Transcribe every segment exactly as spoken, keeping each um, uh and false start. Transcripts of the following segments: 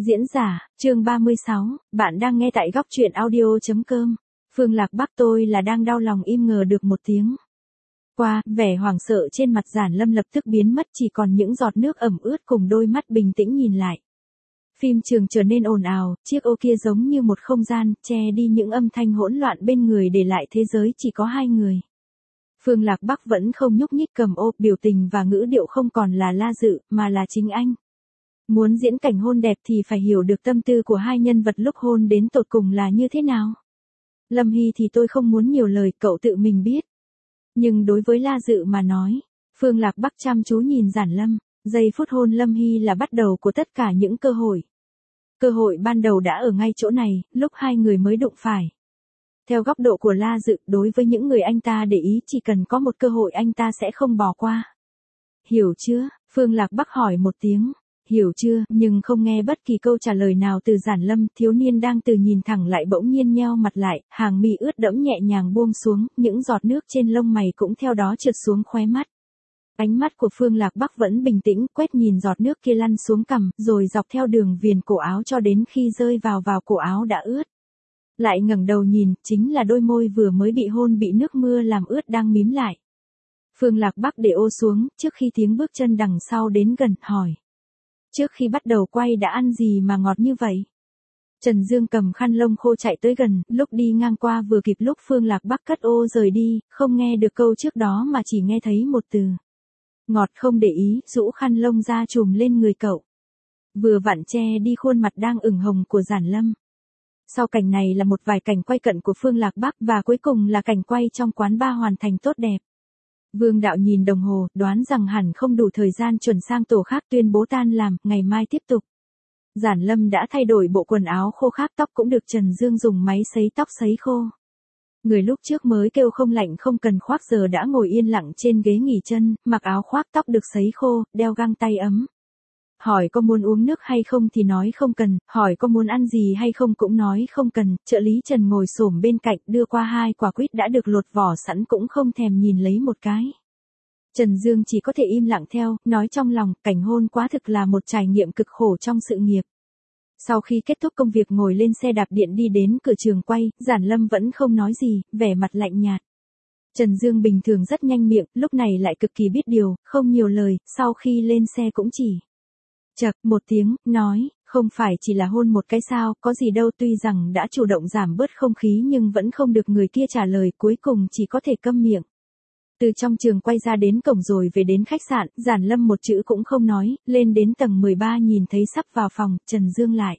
Diễn giả, chương ba mươi sáu, bạn đang nghe tại góc truyện audio chấm com. Phương Lạc Bắc tôi là đang đau lòng im ngờ được một tiếng. Qua, vẻ hoảng sợ trên mặt Giản Lâm lập tức biến mất, chỉ còn những giọt nước ẩm ướt cùng đôi mắt bình tĩnh nhìn lại. Phim trường trở nên ồn ào, chiếc ô kia giống như một không gian, che đi những âm thanh hỗn loạn bên người, để lại thế giới chỉ có hai người. Phương Lạc Bắc vẫn không nhúc nhích cầm ô, biểu tình và ngữ điệu không còn là La Dự, mà là chính anh. Muốn diễn cảnh hôn đẹp thì phải hiểu được tâm tư của hai nhân vật lúc hôn đến tột cùng là như thế nào. Lâm Hy thì tôi không muốn nhiều lời, cậu tự mình biết. Nhưng đối với La Dự mà nói, Phương Lạc Bắc chăm chú nhìn Giản Lâm, giây phút hôn Lâm Hy là bắt đầu của tất cả những cơ hội. Cơ hội ban đầu đã ở ngay chỗ này, lúc hai người mới đụng phải. Theo góc độ của La Dự, đối với những người anh ta để ý, chỉ cần có một cơ hội anh ta sẽ không bỏ qua. Hiểu chưa? Phương Lạc Bắc hỏi một tiếng. Hiểu chưa, nhưng không nghe bất kỳ câu trả lời nào từ Giản Lâm. Thiếu niên đang từ nhìn thẳng lại bỗng nhiên nheo mặt lại, hàng mi ướt đẫm nhẹ nhàng buông xuống, những giọt nước trên lông mày cũng theo đó trượt xuống khóe mắt. Ánh mắt của Phương Lạc Bắc vẫn bình tĩnh, quét nhìn giọt nước kia lăn xuống cằm, rồi dọc theo đường viền cổ áo cho đến khi rơi vào vào cổ áo đã ướt. Lại ngẩng đầu nhìn, chính là đôi môi vừa mới bị hôn bị nước mưa làm ướt đang mím lại. Phương Lạc Bắc để ô xuống, trước khi tiếng bước chân đằng sau đến gần, hỏi. Trước khi bắt đầu quay đã ăn gì mà ngọt như vậy? Trần Dương cầm khăn lông khô chạy tới gần, lúc đi ngang qua vừa kịp lúc Phương Lạc Bắc cất ô rời đi, không nghe được câu trước đó mà chỉ nghe thấy một từ. Ngọt. Không để ý, rũ khăn lông ra trùm lên người cậu. Vừa vặn che đi khuôn mặt đang ửng hồng của Giản Lâm. Sau cảnh này là một vài cảnh quay cận của Phương Lạc Bắc và cuối cùng là cảnh quay trong quán bar hoàn thành tốt đẹp. Vương Đạo nhìn đồng hồ, đoán rằng hẳn không đủ thời gian chuẩn sang tổ khác, tuyên bố tan làm, ngày mai tiếp tục. Giản Lâm đã thay đổi bộ quần áo khô khác, tóc cũng được Trần Dương dùng máy sấy tóc sấy khô. Người lúc trước mới kêu không lạnh không cần khoác giờ đã ngồi yên lặng trên ghế nghỉ chân, mặc áo khoác tóc được sấy khô, đeo găng tay ấm. Hỏi có muốn uống nước hay không thì nói không cần, hỏi có muốn ăn gì hay không cũng nói không cần. Trợ lý Trần ngồi xổm bên cạnh đưa qua hai quả quýt đã được lột vỏ sẵn cũng không thèm nhìn lấy một cái. Trần Dương chỉ có thể im lặng theo, nói trong lòng, cảnh hôn quá thực là một trải nghiệm cực khổ trong sự nghiệp. Sau khi kết thúc công việc ngồi lên xe đạp điện đi đến cửa trường quay, Giản Lâm vẫn không nói gì, vẻ mặt lạnh nhạt. Trần Dương bình thường rất nhanh miệng, lúc này lại cực kỳ biết điều, không nhiều lời, sau khi lên xe cũng chỉ chậc một tiếng, nói, không phải chỉ là hôn một cái sao, có gì đâu. Tuy rằng đã chủ động giảm bớt không khí nhưng vẫn không được người kia trả lời, cuối cùng chỉ có thể câm miệng. Từ trong trường quay ra đến cổng rồi về đến khách sạn, Giản Lâm một chữ cũng không nói, lên đến tầng mười ba nhìn thấy sắp vào phòng, Trần Dương lại.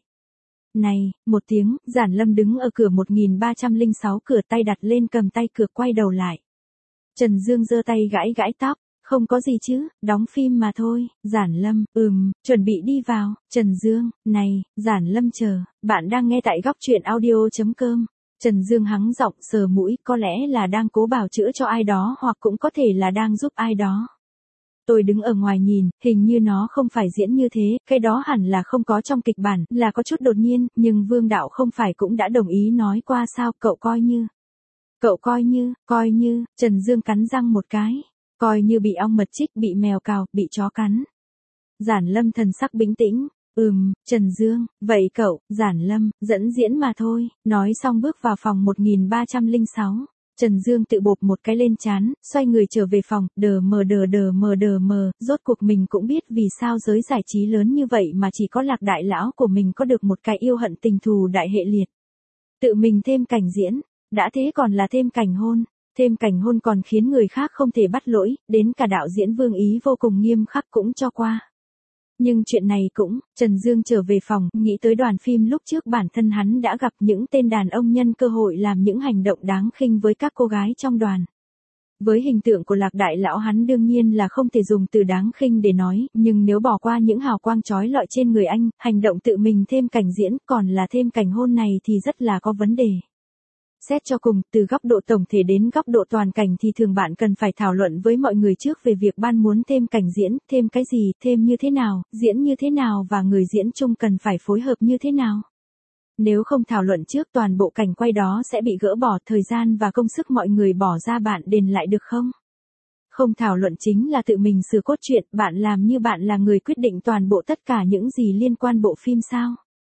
Này, một tiếng, Giản Lâm đứng ở cửa một nghìn ba trăm lẻ sáu, cửa tay đặt lên cầm tay cửa, quay đầu lại. Trần Dương giơ tay gãi gãi tóc. Không có gì chứ, đóng phim mà thôi. Giản Lâm, ừm, chuẩn bị đi vào. Trần Dương, này, Giản Lâm chờ, bạn đang nghe tại góc truyện audio chấm com. Trần Dương hắng giọng, sờ mũi, có lẽ là đang cố bào chữa cho ai đó hoặc cũng có thể là đang giúp ai đó. Tôi đứng ở ngoài nhìn, hình như nó không phải diễn như thế, cái đó hẳn là không có trong kịch bản, là có chút đột nhiên, nhưng Vương Đạo không phải cũng đã đồng ý nói qua sao, cậu coi như. Cậu coi như, coi như, Trần Dương cắn răng một cái. Coi như bị ong mật chích, bị mèo cào, bị chó cắn. Giản Lâm thần sắc bình tĩnh. Ừm, Trần Dương, vậy cậu, Giản Lâm, dẫn diễn mà thôi. Nói xong bước vào phòng một nghìn ba trăm lẻ sáu. Trần Dương tự bộp một cái lên trán, xoay người trở về phòng, đờ mờ đờ đờ mờ đờ mờ, rốt cuộc mình cũng biết vì sao giới giải trí lớn như vậy mà chỉ có Lạc đại lão của mình có được một cái yêu hận tình thù đại hệ liệt. Tự mình thêm cảnh diễn, đã thế còn là thêm cảnh hôn. Thêm cảnh hôn còn khiến người khác không thể bắt lỗi, đến cả đạo diễn Vương Ý vô cùng nghiêm khắc cũng cho qua. Nhưng chuyện này cũng, Trần Dương trở về phòng, nghĩ tới đoàn phim lúc trước bản thân hắn đã gặp những tên đàn ông nhân cơ hội làm những hành động đáng khinh với các cô gái trong đoàn. Với hình tượng của Lạc đại lão hắn đương nhiên là không thể dùng từ đáng khinh để nói, nhưng nếu bỏ qua những hào quang chói lọi trên người anh, hành động tự mình thêm cảnh diễn còn là thêm cảnh hôn này thì rất là có vấn đề. Xét cho cùng, từ góc độ tổng thể đến góc độ toàn cảnh thì thường bạn cần phải thảo luận với mọi người trước về việc ban muốn thêm cảnh diễn, thêm cái gì, thêm như thế nào, diễn như thế nào và người diễn chung cần phải phối hợp như thế nào. Nếu không thảo luận trước toàn bộ cảnh quay đó sẽ bị gỡ bỏ, thời gian và công sức mọi người bỏ ra bạn đền lại được không? Không thảo luận chính là tự mình sửa cốt truyện, bạn làm như bạn là người quyết định toàn bộ tất cả những gì liên quan bộ phim sao?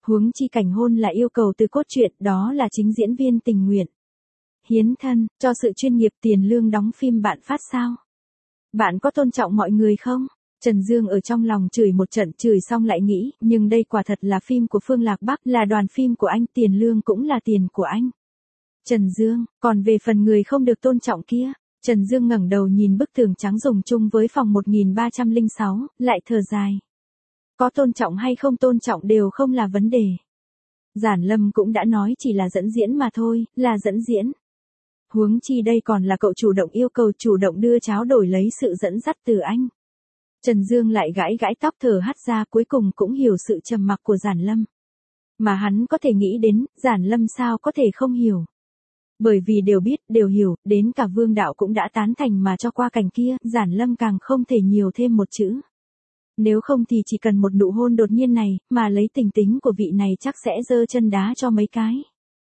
Huống chi cảnh hôn là yêu cầu từ cốt truyện, đó là chính diễn viên tình nguyện. Hiến thân, cho sự chuyên nghiệp tiền lương đóng phim bạn phát sao? Bạn có tôn trọng mọi người không? Trần Dương ở trong lòng chửi một trận, chửi xong lại nghĩ, nhưng đây quả thật là phim của Phương Lạc Bắc, là đoàn phim của anh, tiền lương cũng là tiền của anh. Trần Dương, còn về phần người không được tôn trọng kia, Trần Dương ngẩng đầu nhìn bức tường trắng dùng chung với phòng một nghìn ba trăm lẻ sáu, lại thở dài. Có tôn trọng hay không tôn trọng đều không là vấn đề. Giản Lâm cũng đã nói chỉ là dẫn diễn mà thôi, là dẫn diễn. Huống chi đây còn là cậu chủ động yêu cầu, chủ động đưa cháo đổi lấy sự dẫn dắt từ anh. Trần Dương lại gãi gãi tóc thở hắt ra, cuối cùng cũng hiểu sự trầm mặc của Giản Lâm. Mà hắn có thể nghĩ đến, Giản Lâm sao có thể không hiểu. Bởi vì đều biết, đều hiểu, đến cả Vương Đạo cũng đã tán thành mà cho qua cảnh kia, Giản Lâm càng không thể nhiều thêm một chữ. Nếu không thì chỉ cần một nụ hôn đột nhiên này, mà lấy tình tính của vị này chắc sẽ giơ chân đá cho mấy cái.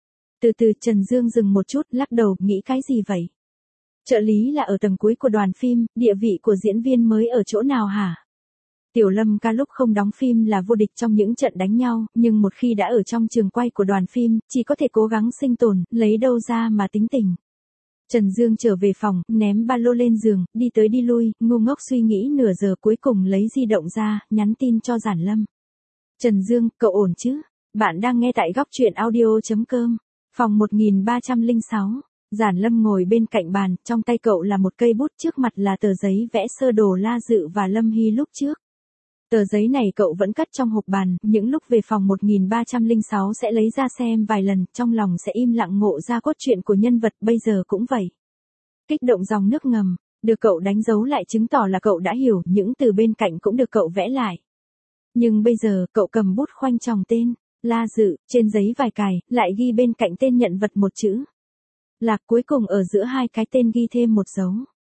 Từ từ Trần Dương dừng một chút, lắc đầu, nghĩ cái gì vậy? Trợ lý là ở tầng cuối của đoàn phim, địa vị của diễn viên mới ở chỗ nào hả? Tiểu Lâm ca lúc không đóng phim là vô địch trong những trận đánh nhau, nhưng một khi đã ở trong trường quay của đoàn phim, chỉ có thể cố gắng sinh tồn, lấy đâu ra mà tính tình. Trần Dương trở về phòng, ném ba lô lên giường, đi tới đi lui, ngu ngốc suy nghĩ nửa giờ, cuối cùng lấy di động ra, nhắn tin cho Giản Lâm. Trần Dương, cậu ổn chứ? Bạn đang nghe tại góc truyện audio chấm com. Phòng một nghìn ba trăm lẻ sáu. Giản Lâm ngồi bên cạnh bàn, trong tay cậu là một cây bút, trước mặt là tờ giấy vẽ sơ đồ La Dự và Lâm Hy lúc trước. Tờ giấy này cậu vẫn cất trong hộp bàn, những lúc về phòng một nghìn ba trăm lẻ sáu sẽ lấy ra xem vài lần, trong lòng sẽ im lặng ngộ ra cốt truyện của nhân vật, bây giờ cũng vậy. Kích động dòng nước ngầm, được cậu đánh dấu lại chứng tỏ là cậu đã hiểu, những từ bên cạnh cũng được cậu vẽ lại. Nhưng bây giờ, cậu cầm bút khoanh tròng tên, La Dự, trên giấy vài cài, lại ghi bên cạnh tên nhận vật một chữ. Lạc, cuối cùng ở giữa hai cái tên ghi thêm một dấu.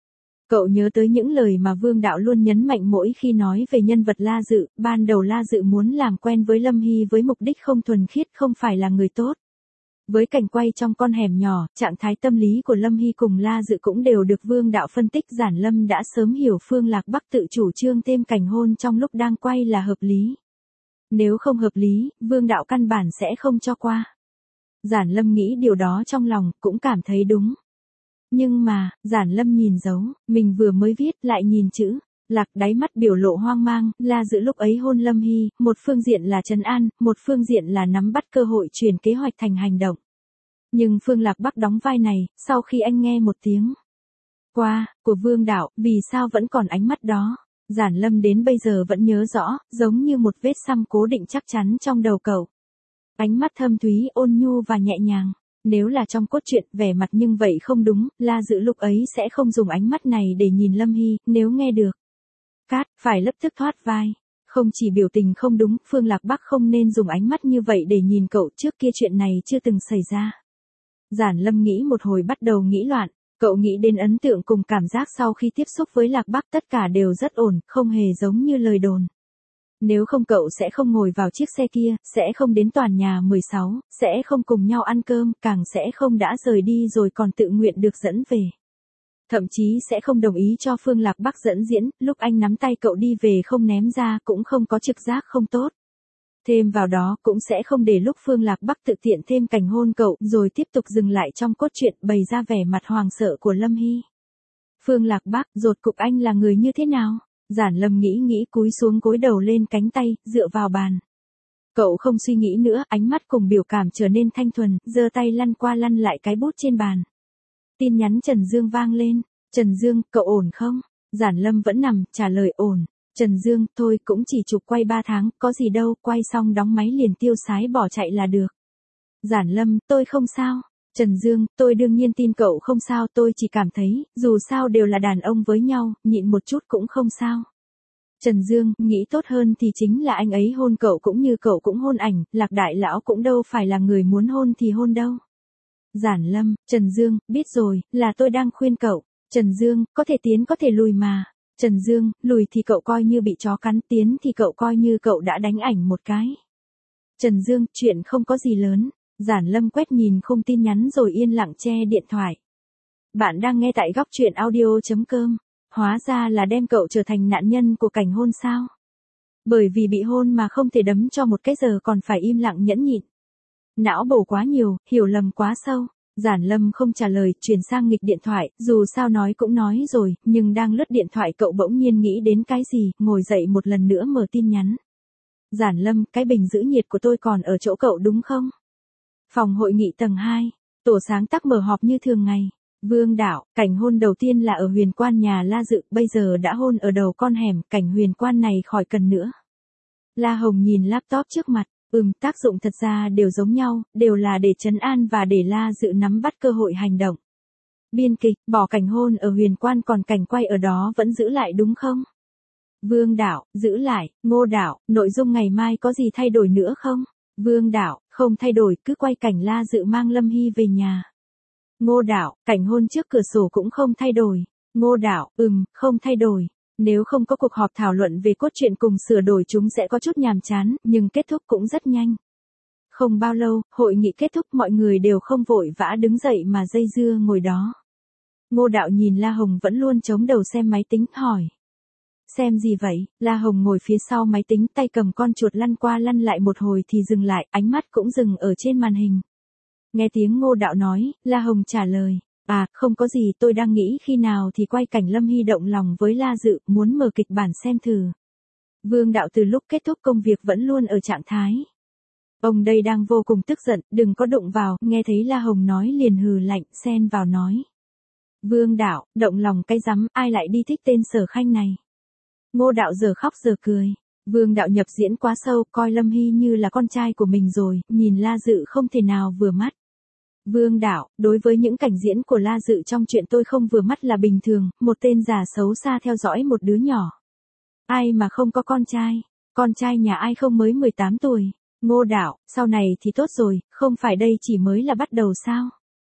Cậu nhớ tới những lời mà Vương Đạo luôn nhấn mạnh mỗi khi nói về nhân vật La Dự, ban đầu La Dự muốn làm quen với Lâm Hy với mục đích không thuần khiết, không phải là người tốt. Với cảnh quay trong con hẻm nhỏ, trạng thái tâm lý của Lâm Hy cùng La Dự cũng đều được Vương Đạo phân tích. Giản Lâm đã sớm hiểu Phương Lạc Bắc tự chủ trương thêm cảnh hôn trong lúc đang quay là hợp lý. Nếu không hợp lý, Vương Đạo căn bản sẽ không cho qua. Giản Lâm nghĩ điều đó trong lòng, cũng cảm thấy đúng. Nhưng mà, Giản Lâm nhìn dấu, mình vừa mới viết, lại nhìn chữ, Lạc, đáy mắt biểu lộ hoang mang. La Dự lúc ấy hôn Lâm Hy, một phương diện là trấn an, một phương diện là nắm bắt cơ hội chuyển kế hoạch thành hành động. Nhưng Phương Lạc Bắc đóng vai này, sau khi anh nghe một tiếng qua, của Vương Đạo, vì sao vẫn còn ánh mắt đó? Giản Lâm đến bây giờ vẫn nhớ rõ, giống như một vết xăm cố định chắc chắn trong đầu cậu. Ánh mắt thâm thúy, ôn nhu và nhẹ nhàng. Nếu là trong cốt truyện, vẻ mặt nhưng vậy không đúng, La Dự lúc ấy sẽ không dùng ánh mắt này để nhìn Lâm Hy, nếu nghe được. Cát, phải lập tức thoát vai. Không chỉ biểu tình không đúng, Phương Lạc Bắc không nên dùng ánh mắt như vậy để nhìn cậu, trước kia chuyện này chưa từng xảy ra. Giản Lâm nghĩ một hồi bắt đầu nghĩ loạn, cậu nghĩ đến ấn tượng cùng cảm giác sau khi tiếp xúc với Lạc Bắc, tất cả đều rất ổn, không hề giống như lời đồn. Nếu không cậu sẽ không ngồi vào chiếc xe kia, sẽ không đến tòa nhà mười sáu, sẽ không cùng nhau ăn cơm, càng sẽ không đã rời đi rồi còn tự nguyện được dẫn về. Thậm chí sẽ không đồng ý cho Phương Lạc Bắc dẫn diễn, lúc anh nắm tay cậu đi về không ném ra, cũng không có trực giác không tốt. Thêm vào đó cũng sẽ không để lúc Phương Lạc Bắc tự tiện thêm cảnh hôn cậu, rồi tiếp tục dừng lại trong cốt truyện, bày ra vẻ mặt hoàng sợ của Lâm Hy. Phương Lạc Bắc, rốt cục anh là người như thế nào? Giản Lâm nghĩ nghĩ cúi xuống gối đầu lên cánh tay, dựa vào bàn. Cậu không suy nghĩ nữa, ánh mắt cùng biểu cảm trở nên thanh thuần, giơ tay lăn qua lăn lại cái bút trên bàn. Tin nhắn Trần Dương vang lên. Trần Dương, cậu ổn không? Giản Lâm vẫn nằm, trả lời ổn. Trần Dương, thôi cũng chỉ chụp quay ba tháng, có gì đâu, quay xong đóng máy liền tiêu sái bỏ chạy là được. Giản Lâm, tôi không sao. Trần Dương, tôi đương nhiên tin cậu không sao, tôi chỉ cảm thấy, dù sao đều là đàn ông với nhau, nhịn một chút cũng không sao. Trần Dương, nghĩ tốt hơn thì chính là anh ấy hôn cậu cũng như cậu cũng hôn ảnh, Lạc đại lão cũng đâu phải là người muốn hôn thì hôn đâu. Giản Lâm, Trần Dương, biết rồi, là tôi đang khuyên cậu. Trần Dương, có thể tiến có thể lùi mà. Trần Dương, lùi thì cậu coi như bị chó cắn, tiến thì cậu coi như cậu đã đánh ảnh một cái. Trần Dương, chuyện không có gì lớn. Giản Lâm quét nhìn khung tin nhắn rồi yên lặng che điện thoại. Bạn đang nghe tại góc truyện audio chấm com. Hóa ra là đem cậu trở thành nạn nhân của cảnh hôn sao? Bởi vì bị hôn mà không thể đấm cho một cái giờ còn phải im lặng nhẫn nhịn. Não bổ quá nhiều, hiểu lầm quá sâu. Giản Lâm không trả lời, chuyển sang nghịch điện thoại, dù sao nói cũng nói rồi, nhưng đang lướt điện thoại cậu bỗng nhiên nghĩ đến cái gì, ngồi dậy một lần nữa mở tin nhắn. Giản Lâm, cái bình giữ nhiệt của tôi còn ở chỗ cậu đúng không? Phòng hội nghị tầng hai, tổ sáng tác mở họp như thường ngày. Vương Đạo, cảnh hôn đầu tiên là ở huyền quan nhà La Dự, bây giờ đã hôn ở đầu con hẻm, cảnh huyền quan này khỏi cần nữa. La Hồng nhìn laptop trước mặt, ừm, tác dụng thật ra đều giống nhau, đều là để trấn an và để La Dự nắm bắt cơ hội hành động. Biên kịch, bỏ cảnh hôn ở huyền quan còn cảnh quay ở đó vẫn giữ lại đúng không? Vương Đạo, giữ lại. Ngô Đạo, nội dung ngày mai có gì thay đổi nữa không? Vương Đạo, không thay đổi, cứ quay cảnh La Dự mang Lâm Hy về nhà. Ngô Đạo, cảnh hôn trước cửa sổ cũng không thay đổi. Ngô Đạo, ừm, không thay đổi. Nếu không có cuộc họp thảo luận về cốt truyện cùng sửa đổi chúng sẽ có chút nhàm chán, nhưng kết thúc cũng rất nhanh. Không bao lâu, hội nghị kết thúc, mọi người đều không vội vã đứng dậy mà dây dưa ngồi đó. Ngô Đạo nhìn La Hồng vẫn luôn chống đầu xem máy tính, hỏi. Xem gì vậy? La Hồng ngồi phía sau máy tính, tay cầm con chuột lăn qua lăn lại một hồi thì dừng lại, ánh mắt cũng dừng ở trên màn hình. Nghe tiếng Ngô Đạo nói, La Hồng trả lời. À, không có gì, tôi đang nghĩ khi nào thì quay cảnh Lâm Hy động lòng với La Dự, muốn mở kịch bản xem thử. Vương Đạo từ lúc kết thúc công việc vẫn luôn ở trạng thái. Ông đây đang vô cùng tức giận, đừng có đụng vào, nghe thấy La Hồng nói liền hừ lạnh, xen vào nói. Vương Đạo, động lòng cái rắm, ai lại đi thích tên Sở Khanh này. Ngô Đạo giờ khóc giờ cười. Vương Đạo nhập diễn quá sâu, coi Lâm Hy như là con trai của mình rồi, nhìn La Dự không thể nào vừa mắt. Vương Đạo, đối với những cảnh diễn của La Dự trong chuyện tôi không vừa mắt là bình thường, một tên già xấu xa theo dõi một đứa nhỏ. Ai mà không có con trai, con trai nhà ai không mới mười tám tuổi. Ngô Đạo, sau này thì tốt rồi, không phải đây chỉ mới là bắt đầu sao?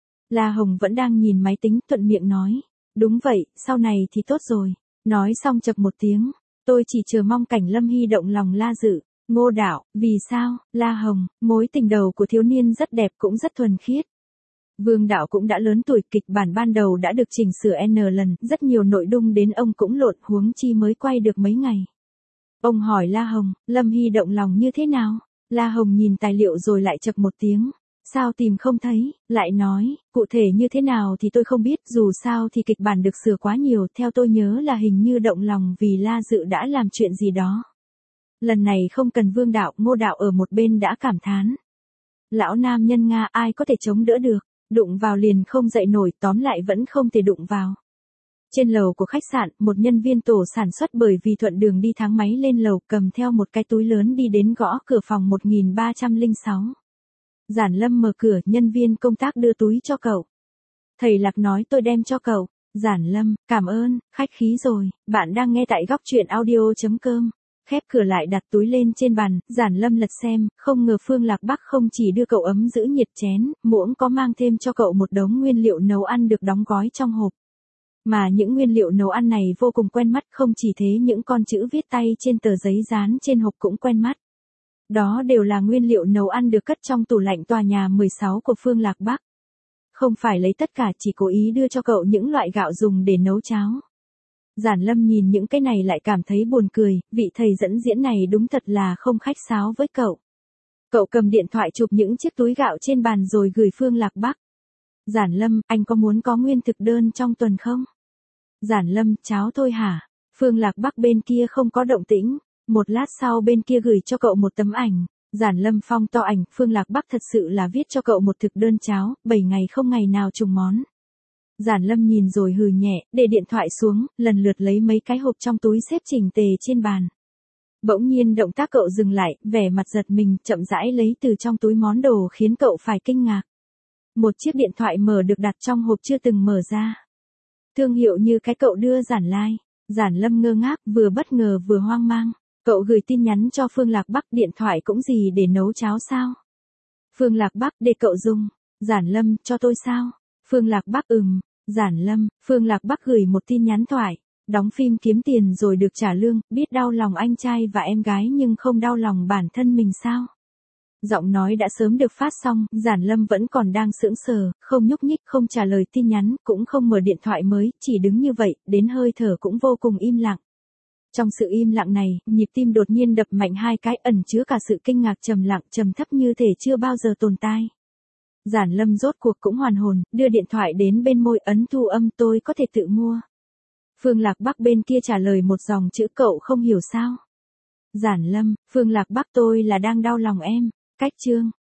La Hồng vẫn đang nhìn máy tính, thuận miệng nói. Đúng vậy, sau này thì tốt rồi. Nói xong chập một tiếng, tôi chỉ chờ mong cảnh Lâm Hy động lòng La Dự. Ngô Đạo, vì sao? La Hồng, mối tình đầu của thiếu niên rất đẹp cũng rất thuần khiết. Vương Đạo cũng đã lớn tuổi, kịch bản ban đầu đã được chỉnh sửa N lần, rất nhiều nội dung đến ông cũng lộn, huống chi mới quay được mấy ngày. Ông hỏi La Hồng, Lâm Hy động lòng như thế nào? La Hồng nhìn tài liệu rồi lại chập một tiếng. Sao tìm không thấy? Lại nói, cụ thể như thế nào thì tôi không biết, dù sao thì kịch bản được sửa quá nhiều, theo tôi nhớ là hình như động lòng vì La Dự đã làm chuyện gì đó. Lần này không cần Vương Đạo, Ngô Đạo ở một bên đã cảm thán. Lão nam nhân Nga ai có thể chống đỡ được, đụng vào liền không dậy nổi, tóm lại vẫn không thể đụng vào. Trên lầu của khách sạn, một nhân viên tổ sản xuất bởi vì thuận đường đi thang máy lên lầu cầm theo một cái túi lớn đi đến gõ cửa phòng một nghìn ba trăm lẻ sáu. Giản Lâm mở cửa, nhân viên công tác đưa túi cho cậu. Thầy Lạc nói tôi đem cho cậu. Giản Lâm, cảm ơn, khách khí rồi, bạn đang nghe tại góc truyện audio chấm com. Khép cửa lại đặt túi lên trên bàn, Giản Lâm lật xem, không ngờ Phương Lạc Bắc không chỉ đưa cậu ấm giữ nhiệt chén, muỗng có mang thêm cho cậu một đống nguyên liệu nấu ăn được đóng gói trong hộp. Mà những nguyên liệu nấu ăn này vô cùng quen mắt, không chỉ thế những con chữ viết tay trên tờ giấy dán trên hộp cũng quen mắt. Đó đều là nguyên liệu nấu ăn được cất trong tủ lạnh tòa nhà mười sáu của Phương Lạc Bắc. Không phải lấy tất cả, chỉ cố ý đưa cho cậu những loại gạo dùng để nấu cháo. Giản Lâm nhìn những cái này lại cảm thấy buồn cười, vị thầy dẫn diễn này đúng thật là không khách sáo với cậu. Cậu cầm điện thoại chụp những chiếc túi gạo trên bàn rồi gửi Phương Lạc Bắc. Giản Lâm, anh có muốn có nguyên thực đơn trong tuần không? Giản Lâm, cháo thôi hả? Phương Lạc Bắc bên kia không có động tĩnh. Một lát sau bên kia gửi cho cậu một tấm ảnh. Giản Lâm phong to ảnh, Phương Lạc Bắc thật sự là viết cho cậu một thực đơn cháo, bảy ngày không ngày nào trùng món. Giản Lâm nhìn rồi hừ nhẹ, để điện thoại xuống, lần lượt lấy mấy cái hộp trong túi xếp chỉnh tề trên bàn. Bỗng nhiên động tác cậu dừng lại, vẻ mặt giật mình, chậm rãi lấy từ trong túi món đồ khiến cậu phải kinh ngạc. Một chiếc điện thoại mở được đặt trong hộp chưa từng mở ra. Thương hiệu như cái cậu đưa Giản Lai. Giản Lâm ngơ ngác, vừa bất ngờ vừa hoang mang. Cậu gửi tin nhắn cho Phương Lạc Bắc, điện thoại cũng gì để nấu cháo sao? Phương Lạc Bắc, để cậu dùng. Giản Lâm, cho tôi sao? Phương Lạc Bắc, ừm. Giản Lâm, Phương Lạc Bắc gửi một tin nhắn thoại. Đóng phim kiếm tiền rồi được trả lương, biết đau lòng anh trai và em gái nhưng không đau lòng bản thân mình sao? Giọng nói đã sớm được phát xong, Giản Lâm vẫn còn đang sững sờ, không nhúc nhích, không trả lời tin nhắn, cũng không mở điện thoại mới, chỉ đứng như vậy, đến hơi thở cũng vô cùng im lặng. Trong sự im lặng này, nhịp tim đột nhiên đập mạnh hai cái, ẩn chứa cả sự kinh ngạc trầm lặng trầm thấp như thể chưa bao giờ tồn tại. Giản Lâm rốt cuộc cũng hoàn hồn, đưa điện thoại đến bên môi ấn thu âm, tôi có thể tự mua. Phương Lạc Bắc bên kia trả lời một dòng chữ, cậu không hiểu sao. Giản Lâm, Phương Lạc Bắc, tôi là đang đau lòng em. Cách chương.